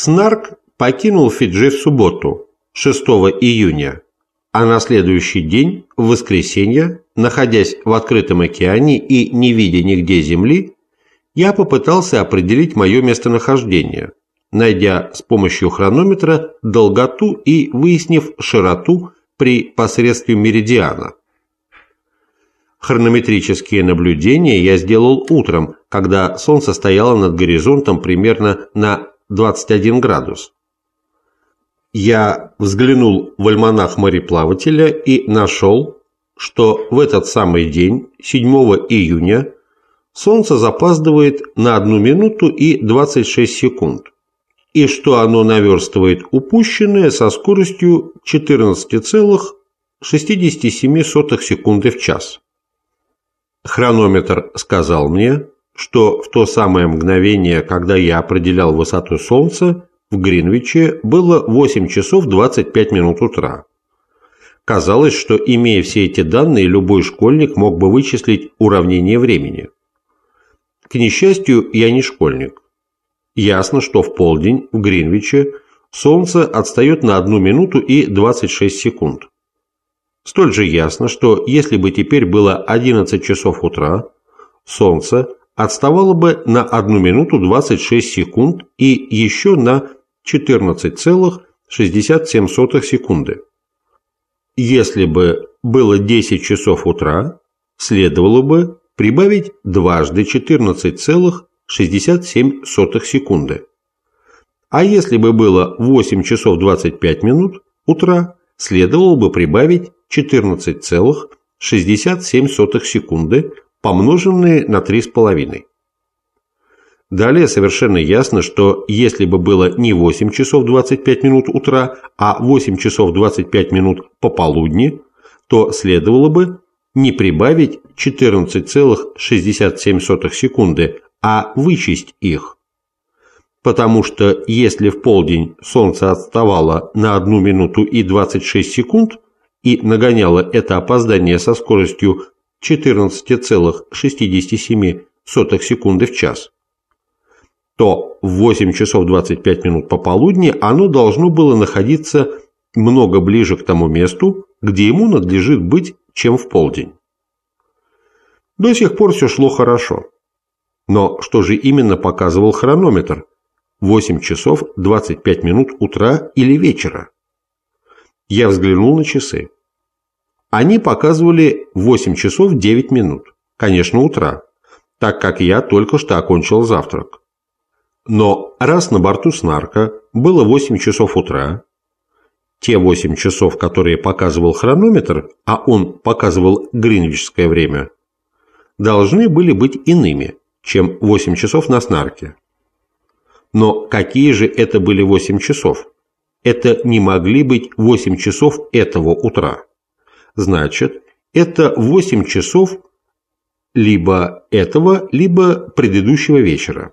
Снарк покинул Фиджи в субботу, 6 июня, а на следующий день, в воскресенье, находясь в открытом океане и не видя нигде земли, я попытался определить мое местонахождение, найдя с помощью хронометра долготу и выяснив широту при посредстве меридиана. Хронометрические наблюдения я сделал утром, когда солнце стояло над горизонтом примерно на 21 градус. Я взглянул в альманах мореплавателя и нашел, что в этот самый день, 7 июня, солнце запаздывает на 1 минуту и 26 секунд, и что оно наверстывает упущенное со скоростью 14,67 секунды в час. Хронометр сказал мне, что в то самое мгновение, когда я определял высоту Солнца, в Гринвиче было 8 часов 25 минут утра. Казалось, что, имея все эти данные, любой школьник мог бы вычислить уравнение времени. К несчастью, я не школьник. Ясно, что в полдень в Гринвиче Солнце отстает на 1 минуту и 26 секунд. Столь же ясно, что если бы теперь было 11 часов утра, Солнце отставало бы на 1 минуту 26 секунд и еще на 14,67 секунды. Если бы было 10 часов утра, следовало бы прибавить дважды 14,67 секунды. А если бы было 8 часов 25 минут утра, следовало бы прибавить 14,67 секунды, помноженные на 3,5. Далее совершенно ясно, что если бы было не 8 часов 25 минут утра, а 8 часов 25 минут пополудни, то следовало бы не прибавить 14,67 секунды, а вычесть их. Потому что если в полдень Солнце отставало на 1 минуту и 26 секунд и нагоняло это опоздание со скоростью 14,67 секунды в час, то в 8 часов 25 минут пополудни оно должно было находиться много ближе к тому месту, где ему надлежит быть, чем в полдень. До сих пор все шло хорошо. Но что же именно показывал хронометр? 8 часов 25 минут утра или вечера? Я взглянул на часы. Они показывали 8 часов 9 минут, конечно, утра, так как я только что окончил завтрак. Но раз на борту Снарка было 8 часов утра, те 8 часов, которые показывал хронометр, а он показывал гринвичское время, должны были быть иными, чем 8 часов на Снарке. Но какие же это были 8 часов? Это не могли быть 8 часов этого утра. Значит, это 8 часов либо этого, либо предыдущего вечера.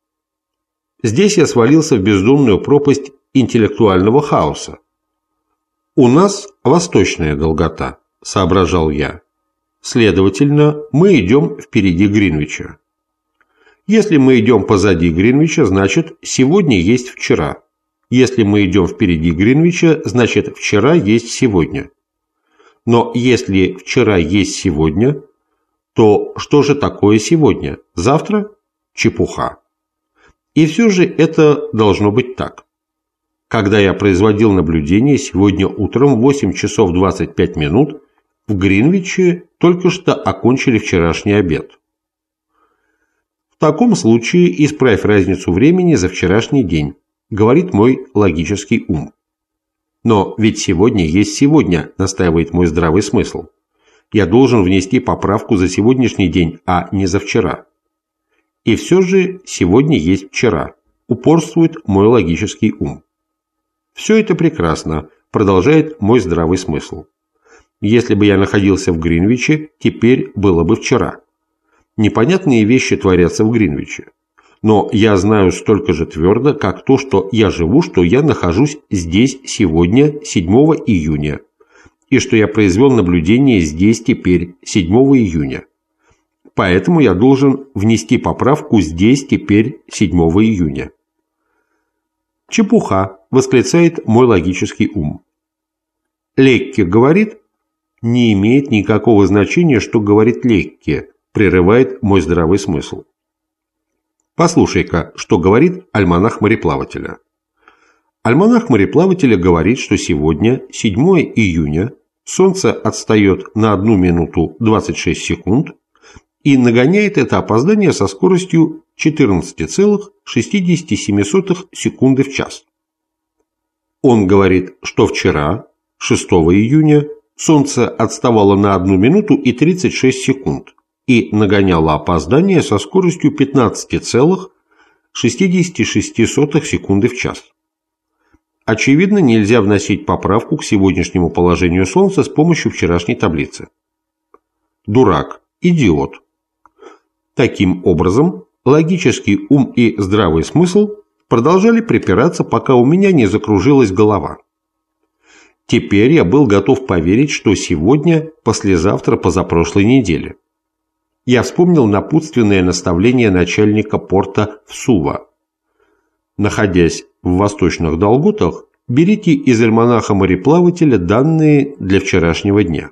Здесь я свалился в бездонную пропасть интеллектуального хаоса. «У нас восточная долгота», – соображал я. Следовательно, мы идем впереди Гринвича. Если мы идем позади Гринвича, значит, сегодня есть вчера. Если мы идем впереди Гринвича, значит, вчера есть сегодня. Но если вчера есть сегодня, то что же такое сегодня? Завтра? Чепуха. И все же это должно быть так. Когда я производил наблюдение сегодня утром в 8 часов 25 минут, в Гринвиче только что окончили вчерашний обед. В таком случае исправь разницу времени за вчерашний день, говорит мой логический ум. Но ведь сегодня есть сегодня, настаивает мой здравый смысл. Я должен внести поправку за сегодняшний день, а не за вчера. И все же сегодня есть вчера, упорствует мой логический ум. Все это прекрасно, продолжает мой здравый смысл. Если бы я находился в Гринвиче, теперь было бы вчера. Непонятные вещи творятся в Гринвиче. Но я знаю столько же твердо, как то, что я живу, что я нахожусь здесь сегодня, 7 июня, и что я произвел наблюдение здесь теперь, 7 июня. Поэтому я должен внести поправку здесь теперь, 7 июня. Чепуха, восклицает мой логический ум. Лекке говорит, не имеет никакого значения, что говорит Лекке, прерывает мой здравый смысл. Послушай-ка, что говорит альманах мореплавателя. Альманах мореплавателя говорит, что сегодня, 7 июня, Солнце отстает на 1 минуту 26 секунд и нагоняет это опоздание со скоростью 14,67 секунды в час. Он говорит, что вчера, 6 июня, Солнце отставало на 1 минуту и 36 секунд и нагоняло опоздание со скоростью 15,66 секунды в час. Очевидно, нельзя вносить поправку к сегодняшнему положению Солнца с помощью вчерашней таблицы. Дурак, идиот. Таким образом, логический ум и здравый смысл продолжали припираться, пока у меня не закружилась голова. Теперь я был готов поверить, что сегодня, послезавтра, позапрошлой неделе. Я вспомнил напутственное наставление начальника порта в Сува. Находясь в восточных Долготах, берите из альманаха мореплавателя данные для вчерашнего дня.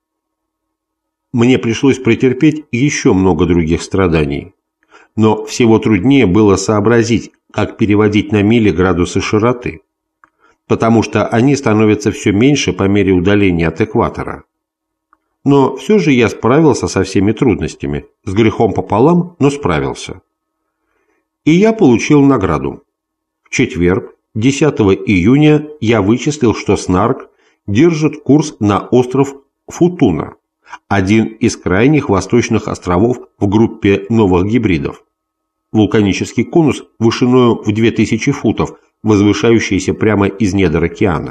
Мне пришлось претерпеть еще много других страданий, но всего труднее было сообразить, как переводить на мили градусы широты, потому что они становятся все меньше по мере удаления от экватора. Но все же я справился со всеми трудностями, с грехом пополам, но справился. И я получил награду. В четверг, 10 июня, я вычислил, что Снарк держит курс на остров Футуна, один из крайних восточных островов в группе новых гибридов. Вулканический конус вышиною в 2000 футов, возвышающийся прямо из недр океана.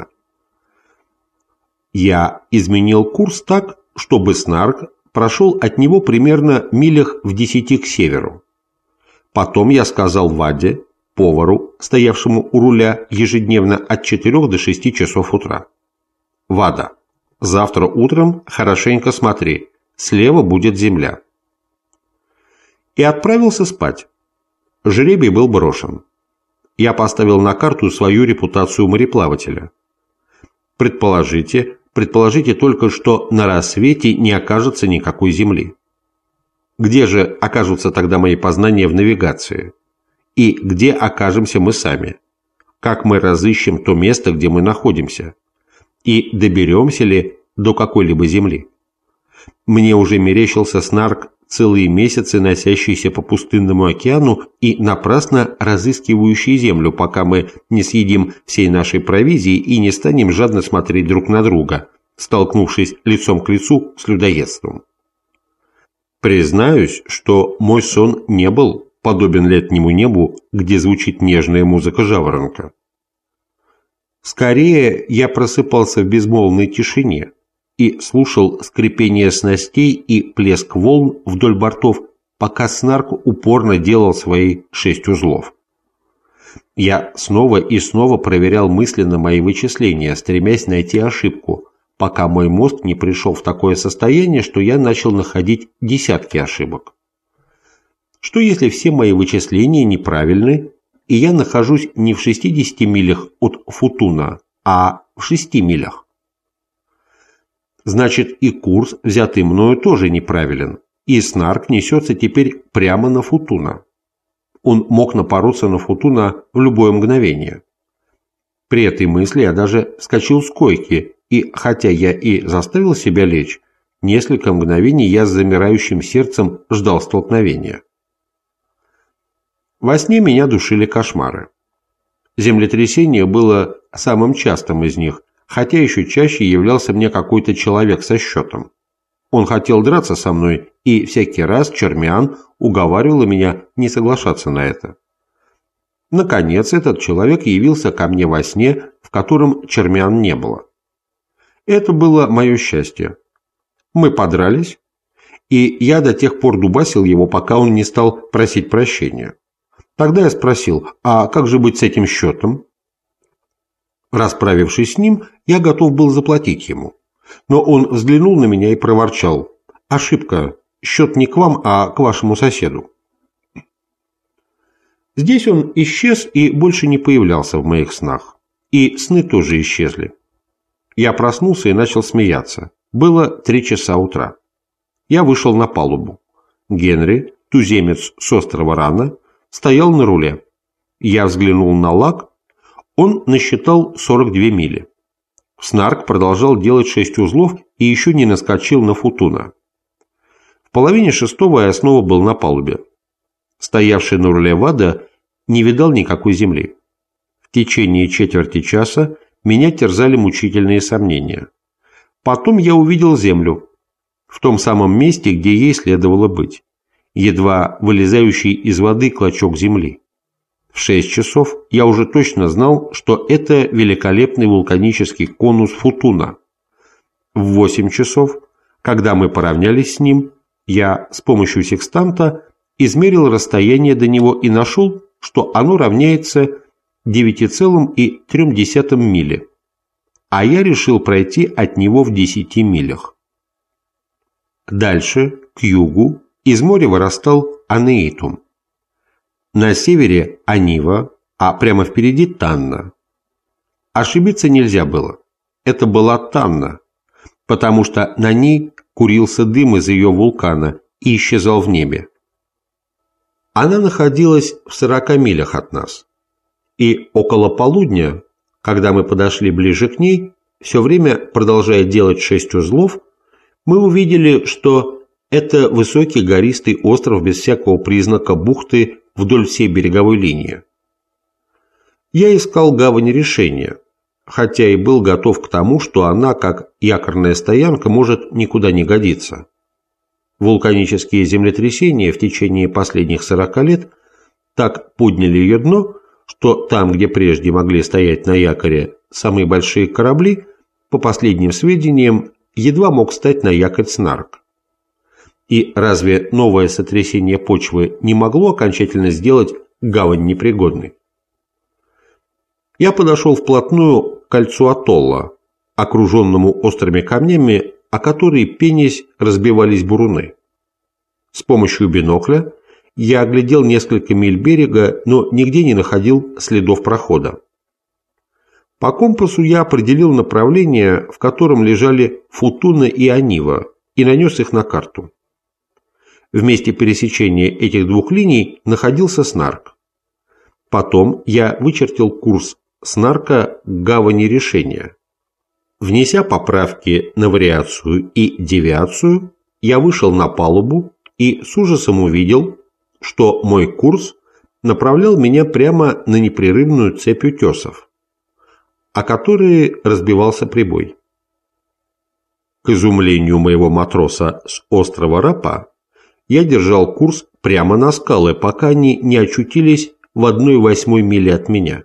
Я изменил курс так, чтобы Снарк прошел от него примерно милях в 10 к северу. Потом я сказал Ваде, повару, стоявшему у руля ежедневно от 4 до 6 часов утра: «Вада, завтра утром хорошенько смотри, слева будет земля». И отправился спать. Жребий был брошен. Я поставил на карту свою репутацию мореплавателя. Предположите только, что на рассвете не окажется никакой земли. Где же окажутся тогда мои познания в навигации? И где окажемся мы сами? Как мы разыщем то место, где мы находимся? И доберемся ли до какой-либо земли? Мне уже мерещился Снарк, целые месяцы носящийся по пустынному океану и напрасно разыскивающий землю, пока мы не съедим всей нашей провизии и не станем жадно смотреть друг на друга, столкнувшись лицом к лицу с людоедством. Признаюсь, что мой сон не был подобен летнему небу, где звучит нежная музыка жаворонка. Скорее, я просыпался в безмолвной тишине и слушал скрипение снастей и плеск волн вдоль бортов, пока Снарк упорно делал свои 6 узлов. Я снова и снова проверял мысленно мои вычисления, стремясь найти ошибку, пока мой мозг не пришел в такое состояние, что я начал находить десятки ошибок. Что если все мои вычисления неправильны, и я нахожусь не в 60 милях от Футуна, а в 6 милях? Значит, и курс, взятый мною, тоже неправилен, и Снарк несется теперь прямо на Футуна. Он мог напороться на Футуна в любое мгновение. При этой мысли я даже вскочил с койки, и, хотя я и заставил себя лечь, несколько мгновений я с замирающим сердцем ждал столкновения. Во сне меня душили кошмары. Землетрясение было самым частым из них, хотя еще чаще являлся мне какой-то человек со счетом. Он хотел драться со мной, и всякий раз Чермян уговаривал меня не соглашаться на это. Наконец, этот человек явился ко мне во сне, в котором Чермян не было. Это было мое счастье. Мы подрались, и я до тех пор дубасил его, пока он не стал просить прощения. Тогда я спросил: а как же быть с этим счетом? Расправившись с ним, я готов был заплатить ему. Но он взглянул на меня и проворчал: ошибка, счет не к вам, а к вашему соседу. Здесь он исчез и больше не появлялся в моих снах. И сны тоже исчезли. Я проснулся и начал смеяться. Было 3 часа утра. Я вышел на палубу. Генри, туземец с острова Рана, стоял на руле. Я взглянул на лаг. Он насчитал 42 мили. Снарк продолжал делать 6 узлов и еще не наскочил на Футуна. В половине 6-го я снова был на палубе. Стоявший на руле Вада не видал никакой земли. В течение четверти часа меня терзали мучительные сомнения. Потом я увидел землю, в том самом месте, где ей следовало быть, едва вылезающий из воды клочок земли. В 6 часов я уже точно знал, что это великолепный вулканический конус Футуна. В 8 часов, когда мы поравнялись с ним, я с помощью секстанта измерил расстояние до него и нашел, что оно равняется 9,3 мили, а я решил пройти от него в 10 милях. Дальше, к югу, из моря вырастал Анеитум. На севере Анива, а прямо впереди Танна. Ошибиться нельзя было. Это была Танна, потому что на ней курился дым из ее вулкана и исчезал в небе. Она находилась в 40 милях от нас. И около полудня, когда мы подошли ближе к ней, все время продолжая делать 6 узлов, мы увидели, что это высокий гористый остров без всякого признака бухты вдоль всей береговой линии. Я искал гавань решения, хотя и был готов к тому, что она, как якорная стоянка, может никуда не годиться. Вулканические землетрясения в течение последних 40 лет так подняли ее дно, что там, где прежде могли стоять на якоре самые большие корабли, по последним сведениям, едва мог стать на якорь Снарк. И разве новое сотрясение почвы не могло окончательно сделать гавань непригодной? Я подошел вплотную к кольцу атолла, окруженному острыми камнями, о которые, пенясь, разбивались буруны. С помощью бинокля я оглядел несколько миль берега, но нигде не находил следов прохода. По компасу я определил направление, в котором лежали Футуна и Анива, и нанес их на карту. В месте пересечения этих двух линий находился Снарк. Потом я вычертил курс Снарка к гавани решения. Внеся поправки на вариацию и девиацию, я вышел на палубу и с ужасом увидел, что мой курс направлял меня прямо на непрерывную цепь утесов, о которые разбивался прибой. К изумлению моего матроса с острова Рапа, я держал курс прямо на скалы, пока они не очутились в 1/8 мили от меня.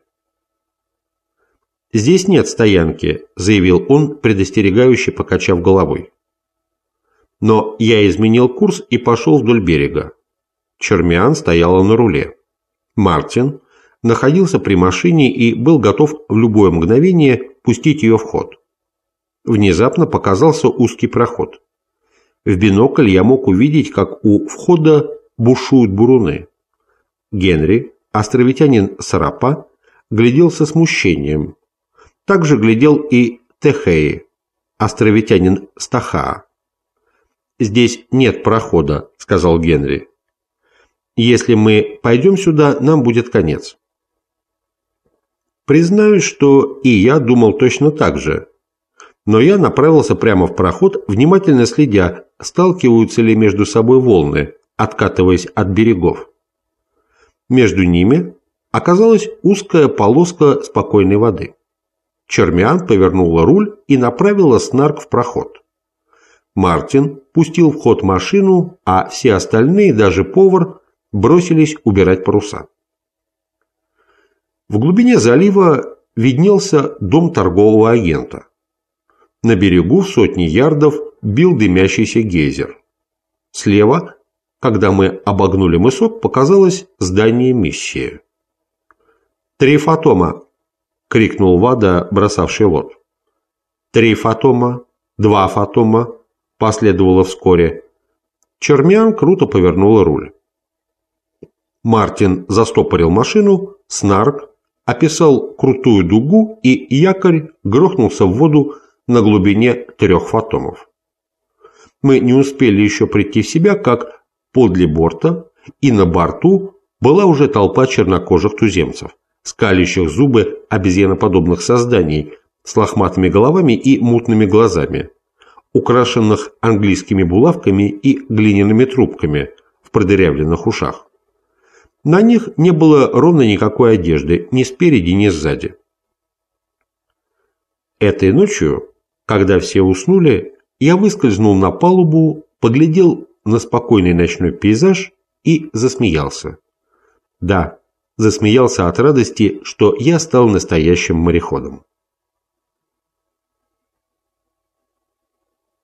«Здесь нет стоянки», – заявил он, предостерегающе покачав головой. Но я изменил курс и пошел вдоль берега. Чермиан стояла на руле. Мартин находился при машине и был готов в любое мгновение пустить ее в ход. Внезапно показался узкий проход. В бинокль я мог увидеть, как у входа бушуют буруны. Генри, островитянин Сарапа, глядел со смущением. Также глядел и Техеи, островитянин Стахаа. «Здесь нет прохода», — сказал Генри. «Если мы пойдем сюда, нам будет конец». Признаюсь, что и я думал точно так же. Но я направился прямо в проход, внимательно следя, сталкиваются ли между собой волны, откатываясь от берегов. Между ними оказалась узкая полоска спокойной воды. Чермиан повернула руль и направила Снарк в проход. Мартин пустил в ход машину, а все остальные, даже повар, бросились убирать паруса. В глубине залива виднелся дом торгового агента. На берегу в сотни ярдов бил дымящийся гейзер. Слева, когда мы обогнули мысок, показалось здание миссии. «3 фотома!» — крикнул Вада, бросавший лод. 3 фотома, 2 фотома последовало вскоре. Чермиан круто повернула руль. Мартин застопорил машину, снарк, описал крутую дугу, и якорь грохнулся в воду на глубине 3 фотомов. Мы не успели еще прийти в себя, как подле борта и на борту была уже толпа чернокожих туземцев, скалящих зубы обезьяноподобных созданий с лохматыми головами и мутными глазами, украшенных английскими булавками и глиняными трубками в продырявленных ушах. На них не было ровно никакой одежды, ни спереди, ни сзади. Этой ночью, когда все уснули, я выскользнул на палубу, поглядел на спокойный ночной пейзаж и засмеялся. Да, засмеялся от радости, что я стал настоящим мореходом.